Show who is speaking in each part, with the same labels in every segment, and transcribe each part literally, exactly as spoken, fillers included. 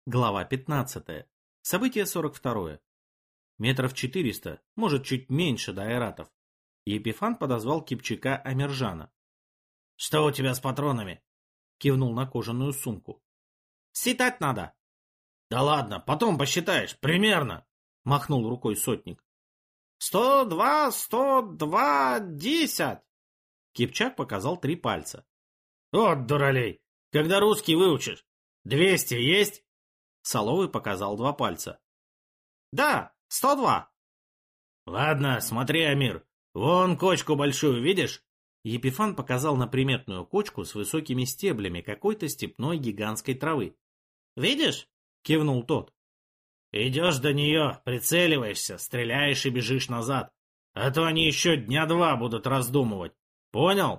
Speaker 1: Глава пятнадцатая. Событие сорок второе. Метров четыреста, может чуть меньше до айратов. Епифан подозвал Кипчака Амиржана. — Что у тебя с патронами? — кивнул на кожаную сумку. — Считать надо. — Да ладно, потом посчитаешь, примерно, — махнул рукой сотник. — Сто два, сто два, десять. Кипчак показал три пальца. — Вот дуралей, когда русский выучишь. Двести есть? Соловый показал два пальца. — Да, сто два. — Ладно, смотри, Амир, вон кочку большую видишь? Епифан показал на приметную кочку с высокими стеблями какой-то степной гигантской травы. — Видишь? — кивнул тот. — Идешь до нее, прицеливаешься, стреляешь и бежишь назад, а то они еще дня два будут раздумывать. Понял?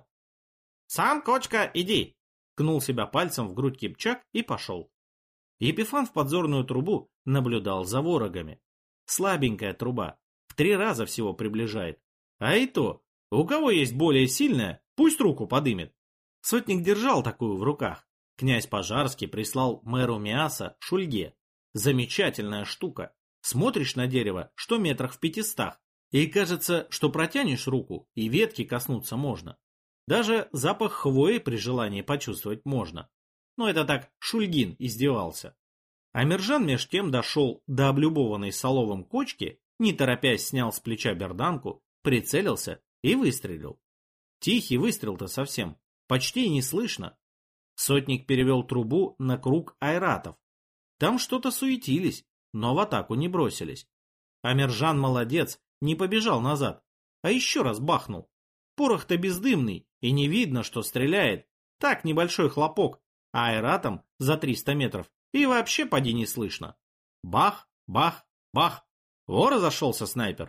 Speaker 1: — Сам, кочка, иди! — ткнул себя пальцем в грудь Кипчак и пошел. Епифан в подзорную трубу наблюдал за ворогами. Слабенькая труба, в три раза всего приближает. А и то, у кого есть более сильная, пусть руку подымет. Сотник держал такую в руках. Князь Пожарский прислал мэру Миаса Шульге. Замечательная штука. Смотришь на дерево, что метрах в пятистах, и кажется, что протянешь руку, и ветки коснуться можно. Даже запах хвои при желании почувствовать можно. Но это так Шульгин издевался. Амиржан меж тем дошел до облюбованной Соловым кочки, не торопясь снял с плеча берданку, прицелился и выстрелил. Тихий выстрел-то совсем, почти и не слышно. Сотник перевел трубу на круг айратов. Там что-то суетились, но в атаку не бросились. Амиржан молодец, не побежал назад, а еще раз бахнул. Порох-то бездымный, и не видно, что стреляет. Так небольшой хлопок. А айратом за триста метров и вообще поди не слышно. Бах, бах, бах. Во разошелся снайпер.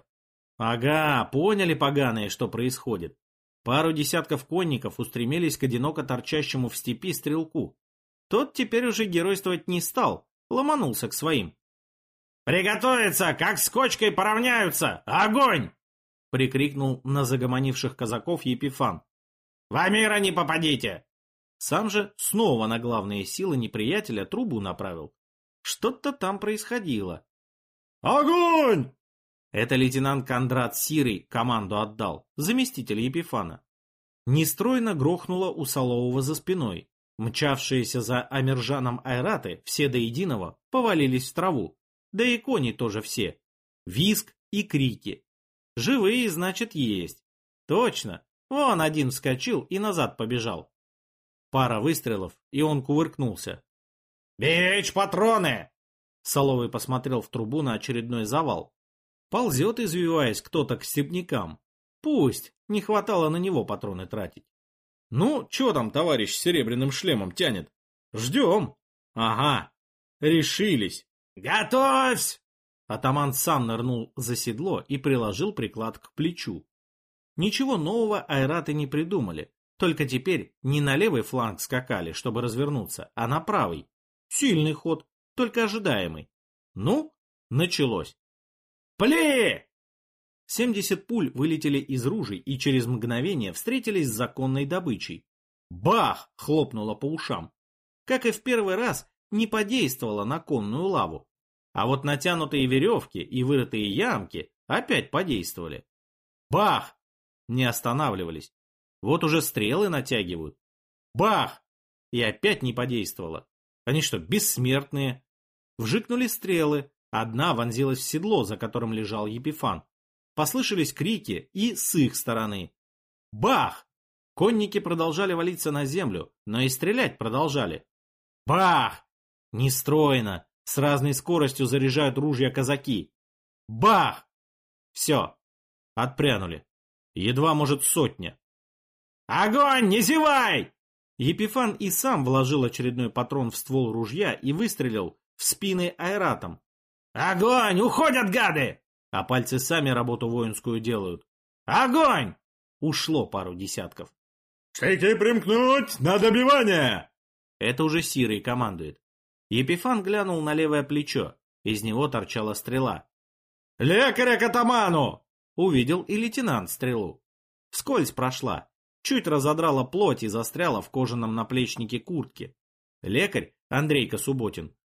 Speaker 1: Ага, поняли поганые, что происходит. Пару десятков конников устремились к одиноко торчащему в степи стрелку. Тот теперь уже геройствовать не стал, ломанулся к своим. «Приготовиться, как с кочкой поравняются! Огонь!» прикрикнул на загомонивших казаков Епифан. «В Амира не попадите!» Сам же снова на главные силы неприятеля трубу направил. Что-то там происходило. «Огонь!» Это лейтенант Кондрат Сирый команду отдал, заместитель Епифана. Нестройно грохнуло у Солового за спиной. Мчавшиеся за Амиржаном айраты, все до единого, повалились в траву. Да и кони тоже все. Визг и крики. Живые, значит, есть. Точно. Вон один вскочил и назад побежал. Пара выстрелов, и он кувыркнулся. «Беречь патроны!» Соловый посмотрел в трубу на очередной завал. Ползет, извиваясь, кто-то к степнякам. Пусть, не хватало на него патроны тратить. «Ну, чё там товарищ с серебряным шлемом тянет? Ждем!» «Ага, решились!» «Готовься!» Атаман сам нырнул за седло и приложил приклад к плечу. Ничего нового айраты не придумали. Только теперь не на левый фланг скакали, чтобы развернуться, а на правый. Сильный ход, только ожидаемый. Ну, началось. «Пли!» Семьдесят пуль вылетели из ружей и через мгновение встретились с законной добычей. Бах! Хлопнуло по ушам. Как и в первый раз, не подействовало на конную лаву. А вот натянутые веревки и вырытые ямки опять подействовали. Бах! Не останавливались. Вот уже стрелы натягивают. Бах! И опять не подействовало. Они что, бессмертные? Вжикнули стрелы. Одна вонзилась в седло, за которым лежал Епифан. Послышались крики и с их стороны. Бах! Конники продолжали валиться на землю, но и стрелять продолжали. Бах! Нестройно, с разной скоростью заряжают ружья казаки. Бах! Все, отпрянули. Едва, может, сотня. «Огонь, не зевай!» Епифан и сам вложил очередной патрон в ствол ружья и выстрелил в спины айратам. «Огонь! Уходят гады!» А пальцы сами работу воинскую делают. «Огонь!» Ушло пару десятков.
Speaker 2: «Штыки примкнуть! На добивание!»
Speaker 1: Это уже Сирый командует. Епифан глянул на левое плечо. Из него торчала стрела.
Speaker 2: «Лекаря к атаману!»
Speaker 1: Увидел и лейтенант стрелу. Вскользь прошла. Чуть разодрала плоть и застряла в кожаном наплечнике куртки. Лекарь, Андрейка Субботин,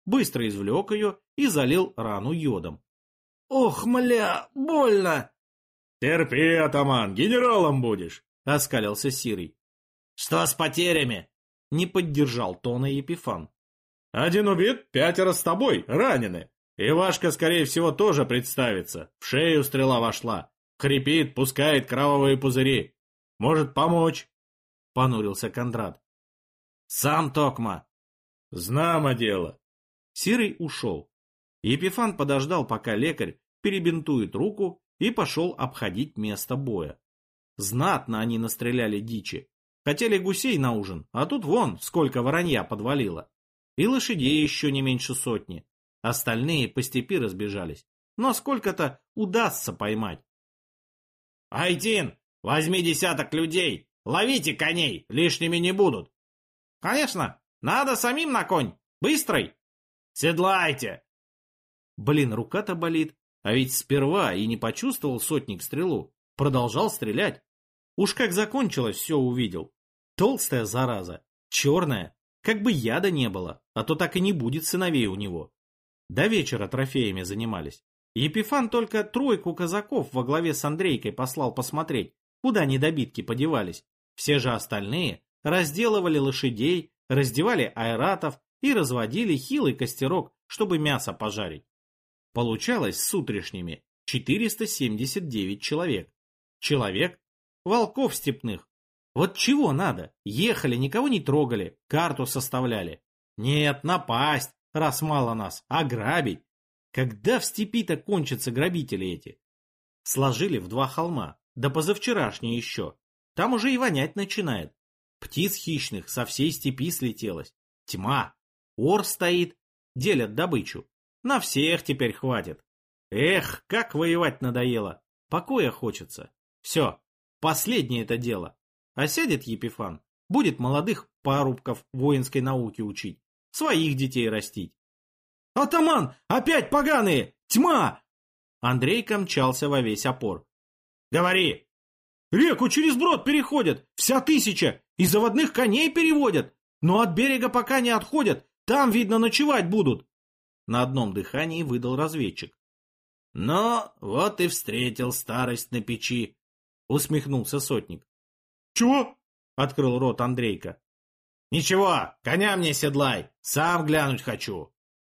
Speaker 1: быстро извлек ее и залил рану йодом. «Ох, мля, больно!»
Speaker 2: «Терпи, атаман, генералом будешь!»
Speaker 1: — оскалился Сирый. «Что с потерями?» — не поддержал тона Епифан.
Speaker 2: «Один убит, пятеро с тобой, ранены. Ивашка, скорее всего, тоже представится. В шею стрела вошла. Хрипит, пускает кровавые пузыри. Может помочь?» — понурился Кондрат.
Speaker 1: «Сам токма».
Speaker 2: «Знамо дело».
Speaker 1: Сирый ушел. Епифан подождал, пока лекарь перебинтует руку, и пошел обходить место боя. Знатно они настреляли дичи. Хотели гусей на ужин, а тут вон сколько воронья подвалило. И лошадей еще не меньше сотни. Остальные по степи разбежались. Но сколько-то удастся поймать. «Айтин, возьми десяток людей, ловите коней, лишними не будут». «Конечно, надо самим на конь, быстрый». «Седлайте». Блин, рука-то болит, а ведь сперва и не почувствовал сотник стрелу, продолжал стрелять. Уж как закончилось, все увидел. Толстая зараза, черная, как бы яда не было, а то так и не будет сыновей у него. До вечера трофеями занимались. Епифан только тройку казаков во главе с Андрейкой послал посмотреть, куда недобитки подевались. Все же остальные разделывали лошадей, раздевали айратов и разводили хилый костерок, чтобы мясо пожарить. Получалось с утрешними четыреста семьдесят девять человек. Человек? Волков степных. Вот чего надо? Ехали, никого не трогали, карту составляли. Нет, напасть, раз мало нас, а грабить. Когда в степи-то кончатся грабители эти? Сложили в два холма, да позавчерашней еще. Там уже и вонять начинает. Птиц хищных со всей степи слетелось. Тьма. Ор стоит, делят добычу. На всех теперь хватит. Эх, как воевать надоело. Покоя хочется. Все, последнее это дело. А сядет Епифан, будет молодых парубков воинской науки учить, своих детей растить. «Атаман, опять поганые! Тьма!» Андрейка мчался во весь опор. «Говори!» «Реку через брод переходят, вся тысяча, и заводных коней переводят, но от берега пока не отходят, там, видно, ночевать будут». На одном дыхании выдал разведчик. «Но вот и встретил старость на печи», — усмехнулся сотник.
Speaker 2: «Чего?»
Speaker 1: — открыл рот Андрейка. «Ничего, коня мне седлай, сам глянуть хочу».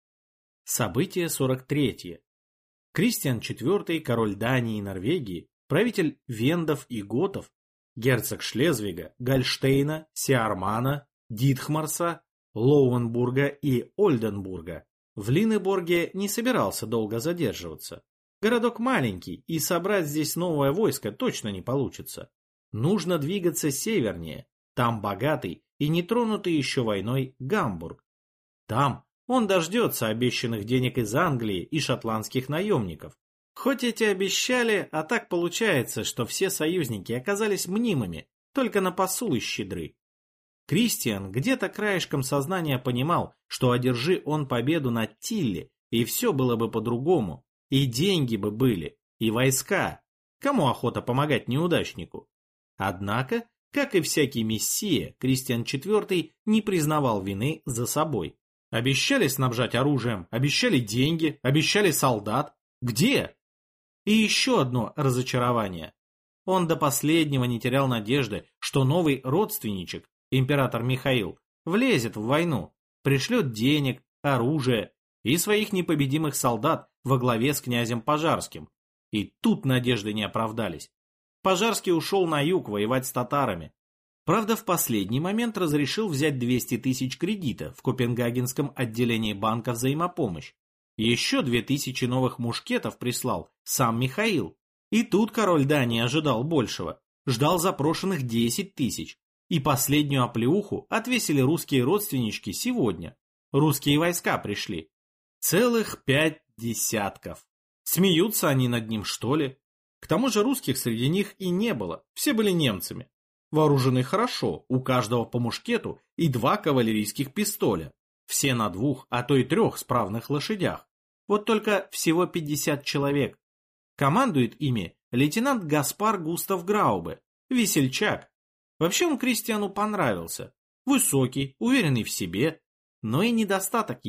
Speaker 1: Событие сорок третье. Кристиан четвёртый, король Дании и Норвегии, правитель вендов и готов, герцог Шлезвига, Гольштейна, Сиармана, Дитхмарса, Лоуенбурга и Ольденбурга, в Линеборге не собирался долго задерживаться. Городок маленький, и собрать здесь новое войско точно не получится. Нужно двигаться севернее, там богатый и нетронутый еще войной Гамбург. Там он дождется обещанных денег из Англии и шотландских наемников. Хоть эти обещали, а так получается, что все союзники оказались мнимыми, только на посулы щедры. Кристиан где-то краешком сознания понимал, что одержи он победу над Тилли, и все было бы по-другому, и деньги бы были, и войска. Кому охота помогать неудачнику? Однако, как и всякий мессия, Кристиан четвёртый не признавал вины за собой. Обещали снабжать оружием, обещали деньги, обещали солдат. Где? И еще одно разочарование. Он до последнего не терял надежды, что новый родственничек, император Михаил, влезет в войну, пришлет денег, оружие и своих непобедимых солдат во главе с князем Пожарским. И тут надежды не оправдались. Пожарский ушел на юг воевать с татарами. Правда, в последний момент разрешил взять двести тысяч кредита в Копенгагенском отделении банка взаимопомощь. Еще две тысячи новых мушкетов прислал сам Михаил. И тут король Дании ожидал большего. Ждал запрошенных десять тысяч. И последнюю оплеуху отвесили русские родственнички сегодня. Русские войска пришли. Целых пять десятков. Смеются они над ним, что ли? К тому же русских среди них и не было. Все были немцами. Вооружены хорошо, у каждого по мушкету и два кавалерийских пистоля. Все на двух, а то и трех справных лошадях. Вот только всего пятьдесят человек. Командует ими лейтенант Гаспар Густав Граубе, весельчак. Вообще он Кристиану понравился. Высокий, уверенный в себе. Но и недостаток есть.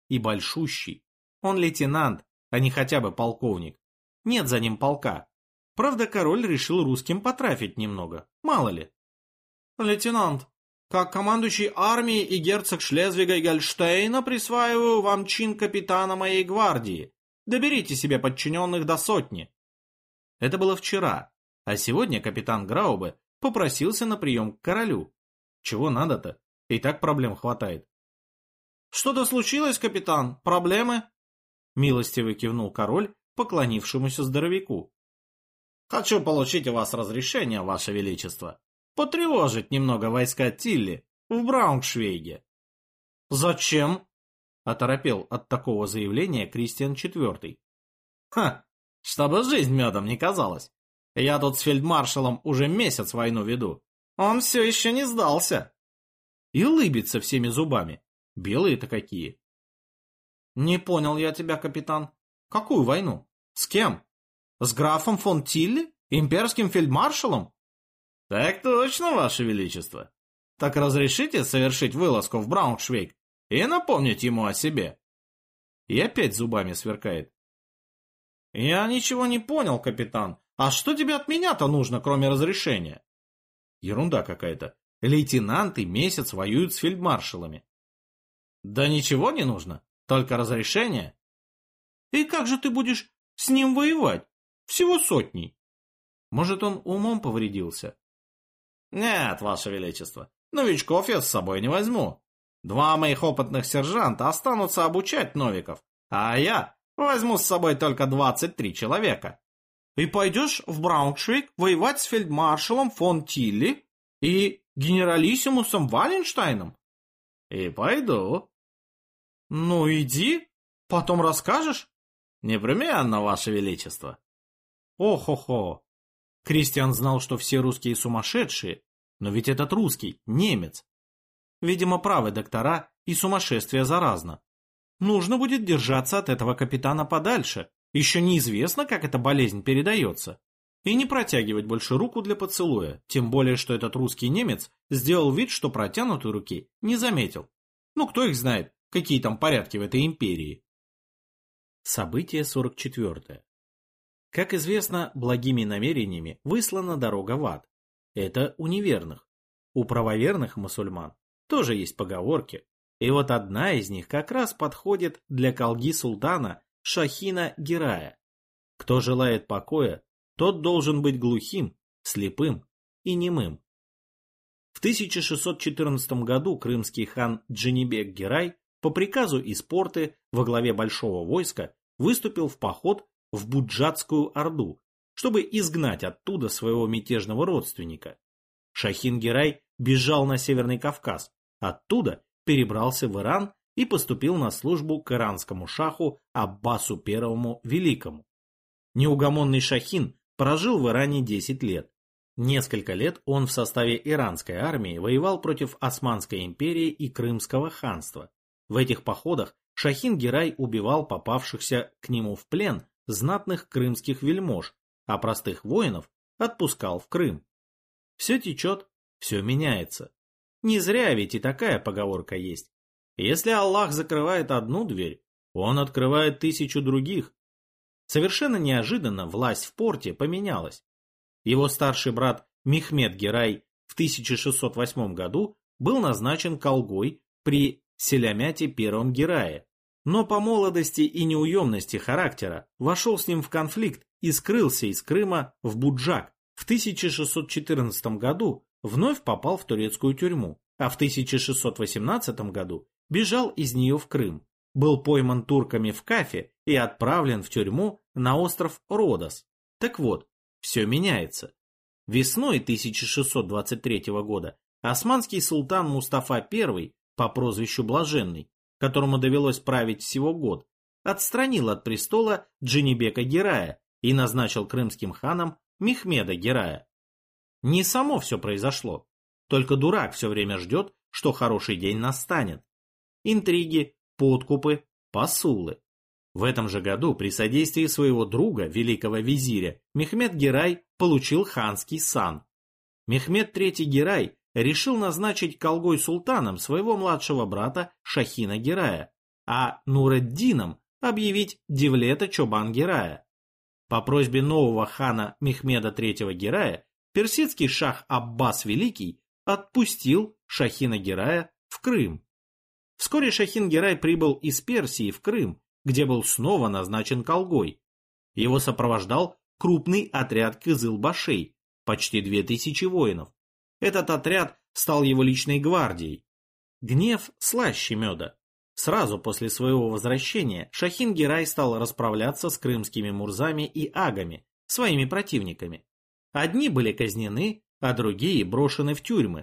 Speaker 1: и большущий. Он лейтенант, а не хотя бы полковник. Нет за ним полка. Правда, король решил русским потрафить немного, мало ли. Лейтенант, как командующий армией и герцог Шлезвига и Гольштейна присваиваю вам чин капитана моей гвардии. Доберите себе подчиненных до сотни. Это было вчера, а сегодня капитан Граубе попросился на прием к королю. Чего надо-то? И так проблем хватает. Что-то случилось, капитан? Проблемы? Милостиво кивнул король поклонившемуся здоровяку. Хочу получить у вас разрешение, ваше величество, потревожить немного войска Тилли в Брауншвейге. Зачем? Оторопел от такого заявления Кристиан четвёртый. Ха, чтобы жизнь медом не казалась. Я тут с фельдмаршалом уже месяц войну веду. Он все еще не сдался. И лыбится всеми зубами. Белые-то какие. Не понял я тебя, капитан. Какую войну? С кем? С графом фон Тилли? Имперским фельдмаршалом? Так точно, ваше величество. Так разрешите совершить вылазку в Брауншвейг и напомнить ему о себе? И опять зубами сверкает. Я ничего не понял, капитан. А что тебе от меня-то нужно, кроме разрешения? Ерунда какая-то. Лейтенанты месяц воюют с фельдмаршалами. Да ничего не нужно, только разрешение. И как же ты будешь с ним воевать? Всего сотней. Может, он умом повредился? Нет, ваше величество, новичков я с собой не возьму. Два моих опытных сержанта останутся обучать новиков, а я возьму с собой только двадцать три человека. И пойдешь в Брауншвейг воевать с фельдмаршалом фон Тилли и генералиссимусом Валенштайном? И пойду. Ну, иди, потом расскажешь. Непременно, ваше величество. Ох-хо-хо. Кристиан знал, что все русские сумасшедшие, но ведь этот русский, немец. Видимо, правы доктора, и сумасшествие заразно. Нужно будет держаться от этого капитана подальше. Еще неизвестно, как эта болезнь передается. И не протягивать больше руку для поцелуя, тем более, что этот русский немец сделал вид, что протянутой руки не заметил. Ну, кто их знает, какие там порядки в этой империи. Событие сорок четвёртое. Как известно, благими намерениями выслана дорога в ад. Это у неверных. У правоверных мусульман тоже есть поговорки. И вот одна из них как раз подходит для колги султана Шахина Гирая. Кто желает покоя, тот должен быть глухим, слепым и немым. В тысяча шестьсот четырнадцатом году крымский хан Джанибек Гирай по приказу из Порты во главе большого войска выступил в поход в Буджатскую Орду, чтобы изгнать оттуда своего мятежного родственника. Шахин Гирай бежал на Северный Кавказ, оттуда перебрался в Иран и поступил на службу к иранскому шаху Аббасу Первому Великому. Неугомонный Шахин прожил в Иране десять лет. Несколько лет он в составе иранской армии воевал против Османской империи и Крымского ханства. В этих походах Шахин Гирай убивал попавшихся к нему в плен знатных крымских вельмож, а простых воинов отпускал в Крым. Все течет, все меняется. Не зря ведь и такая поговорка есть. Если Аллах закрывает одну дверь, он открывает тысячу других. Совершенно неожиданно власть в Порте поменялась. Его старший брат Мехмед Гирай в тысяча шестьсот восьмом году был назначен колгой при Селямяте Первом Гирае, но по молодости и неуемности характера вошел с ним в конфликт и скрылся из Крыма в Буджак. В тысяча шестьсот четырнадцатом году вновь попал в турецкую тюрьму, а в тысяча шестьсот восемнадцатом году бежал из нее в Крым, был пойман турками в Кафе и отправлен в тюрьму на остров Родос. Так вот, все меняется. Весной тысяча шестьсот двадцать третьего года османский султан Мустафа Первый по прозвищу Блаженный, которому довелось править всего год, отстранил от престола Джанибека Гирая и назначил крымским ханом Мехмеда Гирая. Не само все произошло, только дурак все время ждет, что хороший день настанет. Интриги, подкупы, посулы. В этом же году при содействии своего друга, великого визиря, Мехмед Гирай получил ханский сан. Мехмед Третий Гирай решил назначить колгой султаном своего младшего брата Шахина Гирая, а Нуреддином объявить Девлета Чобан-Гирая. По просьбе нового хана Мехмеда третьего Гирая персидский шах Аббас Великий отпустил Шахина-Гирая в Крым. Вскоре Шахин-Гирай прибыл из Персии в Крым, где был снова назначен колгой. Его сопровождал крупный отряд кызыл-башей, почти две тысячи воинов. Этот отряд стал его личной гвардией. Гнев слаще меда. Сразу после своего возвращения Шахин-Гирай стал расправляться с крымскими мурзами и агами, своими противниками. Одни были казнены, а другие брошены в тюрьмы.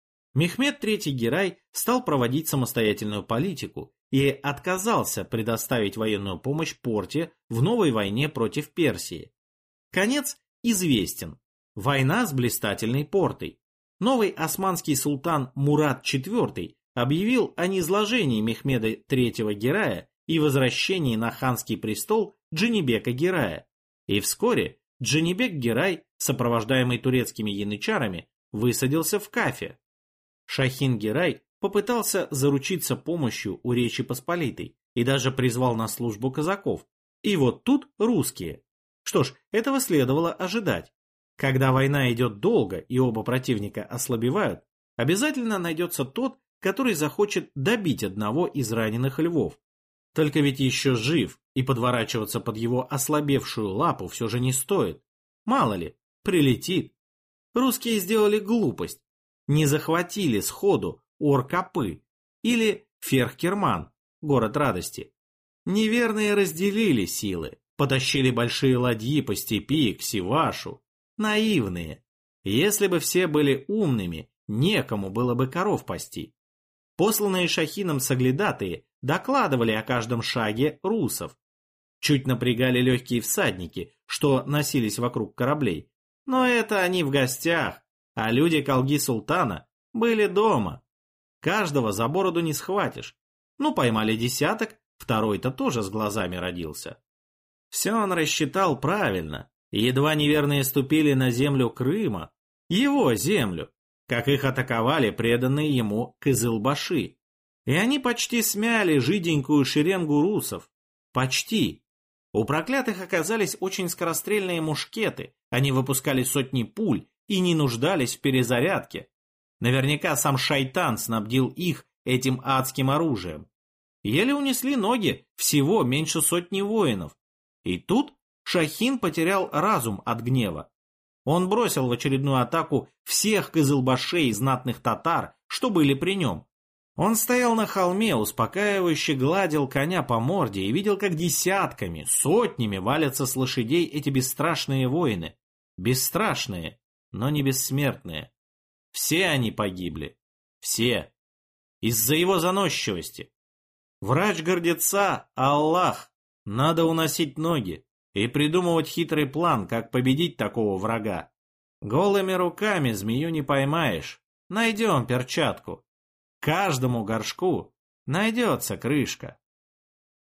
Speaker 1: Мехмед третий Гирай стал проводить самостоятельную политику и отказался предоставить военную помощь Порте в новой войне против Персии. Конец известен. Война с блистательной Портой. Новый османский султан Мурад четвёртый объявил о низложении Мехмеда третьего Гирая и возвращении на ханский престол Джанибека Гирая. И вскоре Джанибек Гирай, сопровождаемый турецкими янычарами, высадился в Кафе. Шахин-Гирай попытался заручиться помощью у Речи Посполитой и даже призвал на службу казаков. И вот тут русские. Что ж, этого следовало ожидать. Когда война идет долго и оба противника ослабевают, обязательно найдется тот, который захочет добить одного из раненых львов. Только ведь еще жив, и подворачиваться под его ослабевшую лапу все же не стоит. Мало ли, прилетит. Русские сделали глупость. Не захватили сходу Ор-Капы или Ферх-Керман, город радости. Неверные разделили силы, потащили большие ладьи по степи к Сивашу. Наивные. Если бы все были умными, некому было бы коров пасти. Посланные Шахином соглядатые докладывали о каждом шаге русов. Чуть напрягали легкие всадники, что носились вокруг кораблей. Но это они в гостях, а люди колги султана были дома. Каждого за бороду не схватишь. Ну, поймали десяток, второй-то тоже с глазами родился. Все он рассчитал правильно. Едва неверные ступили на землю Крыма, его землю, как их атаковали преданные ему кызыл-баши. И они почти смяли жиденькую шеренгу русов. Почти. У проклятых оказались очень скорострельные мушкеты, они выпускали сотни пуль и не нуждались в перезарядке. Наверняка сам шайтан снабдил их этим адским оружием. Еле унесли ноги всего меньше сотни воинов. И тут Шахин потерял разум от гнева. Он бросил в очередную атаку всех кызылбашей знатных татар, что были при нем. Он стоял на холме, успокаивающе гладил коня по морде и видел, как десятками, сотнями валятся с лошадей эти бесстрашные воины. Бесстрашные, но не бессмертные. Все они погибли. Все. Из-за его заносчивости. Врач гордеца — Аллах. Надо уносить ноги и придумывать хитрый план, как победить такого врага. Голыми руками змею не поймаешь. Найдем перчатку. Каждому горшку найдется крышка.